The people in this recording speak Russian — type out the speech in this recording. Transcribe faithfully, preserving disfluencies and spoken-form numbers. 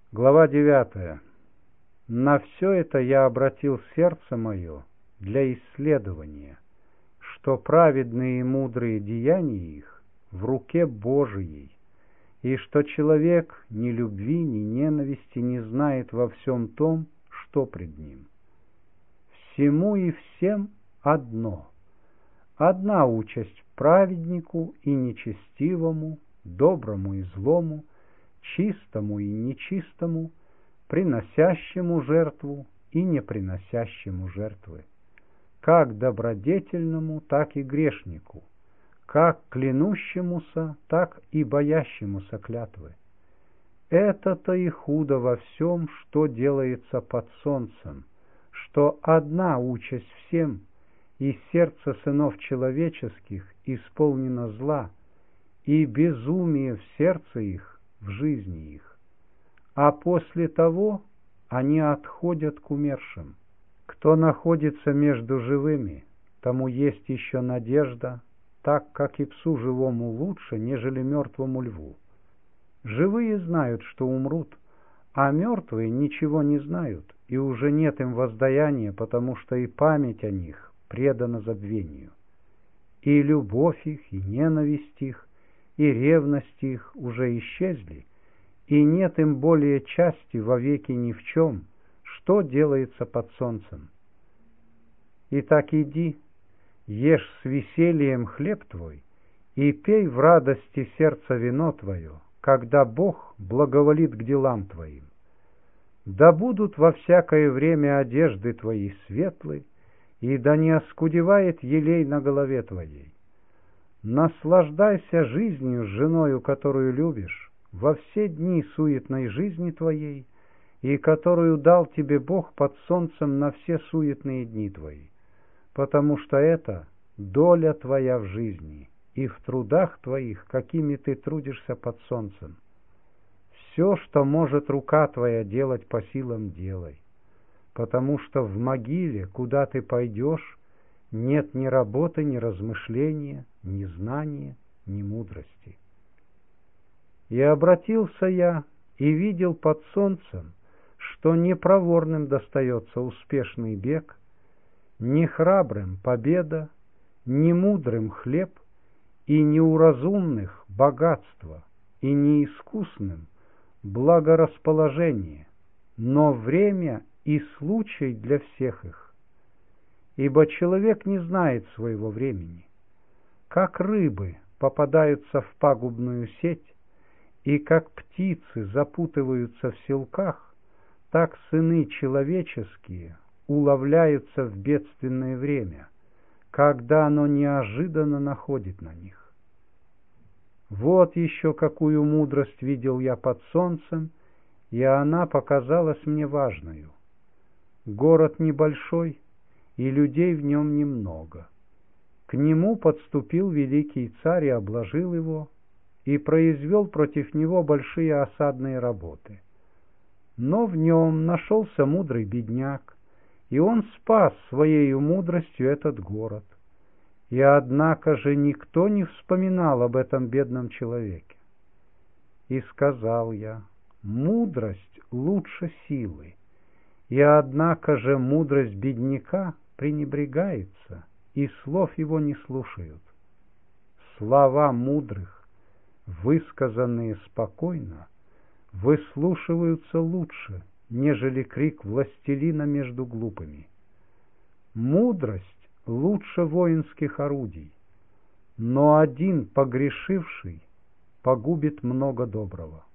Глава девятая. На все это я обратил сердце мое для исследования, что праведные и мудрые деяния их в руке Божией, и что человек ни любви, ни ненависти не знает во всем том, что пред ним. Всему и всем одно, одна участь праведнику и нечестивому, доброму и злому, чистому и нечистому, приносящему жертву и не приносящему жертвы, как добродетельному, так и грешнику, как клянущемуся, так и боящемуся клятвы. Это-то и худо во всем, что делается под солнцем, что одна участь всем, и сердце сынов человеческих исполнено зла, и безумие в сердце их, в жизни их. А после того они отходят к умершим. Кто находится между живыми, тому есть еще надежда, так как и псу живому лучше, нежели мертвому льву. Живые знают, что умрут, а мертвые ничего не знают, и уже нет им воздаяния, потому что и память о них предана забвению. И любовь их, и ненависть их, и ревность их уже исчезли, и нет им более части вовеки ни в чем, что делается под солнцем. Итак, иди, ешь с весельем хлеб твой, и пей в радости сердца вино твое, когда Бог благоволит к делам твоим. Да будут во всякое время одежды твои светлы, и да не оскудевает елей на голове твоей. Наслаждайся жизнью с женою, которую любишь, во все дни суетной жизни твоей, и которую дал тебе Бог под солнцем на все суетные дни твои, потому что это доля твоя в жизни и в трудах твоих, какими ты трудишься под солнцем. Все, что может рука твоя делать по силам, делай, потому что в могиле, куда ты пойдешь, нет ни работы, ни размышления, ни знания, ни мудрости. И обратился я и видел под солнцем, что не проворным достается успешный бег, не храбрым победа, не мудрым хлеб, и не у разумных богатство, и не искусным благорасположение, но время и случай для всех их. Ибо человек не знает своего времени. Как рыбы попадаются в пагубную сеть, и как птицы запутываются в селках, так сыны человеческие уловляются в бедственное время, когда оно неожиданно находит на них. Вот еще какую мудрость видел я под солнцем, и она показалась мне важною. Город небольшой, и людей в нем немного. К нему подступил великий царь и обложил его, и произвел против него большие осадные работы. Но в нем нашелся мудрый бедняк, и он спас своей мудростью этот город. И однако же никто не вспоминал об этом бедном человеке. И сказал я: мудрость лучше силы, и однако же мудрость бедняка пренебрегается, и слов его не слушают. Слова мудрых, высказанные спокойно, выслушиваются лучше, нежели крик властелина между глупыми. Мудрость лучше воинских орудий, но один погрешивший погубит много доброго.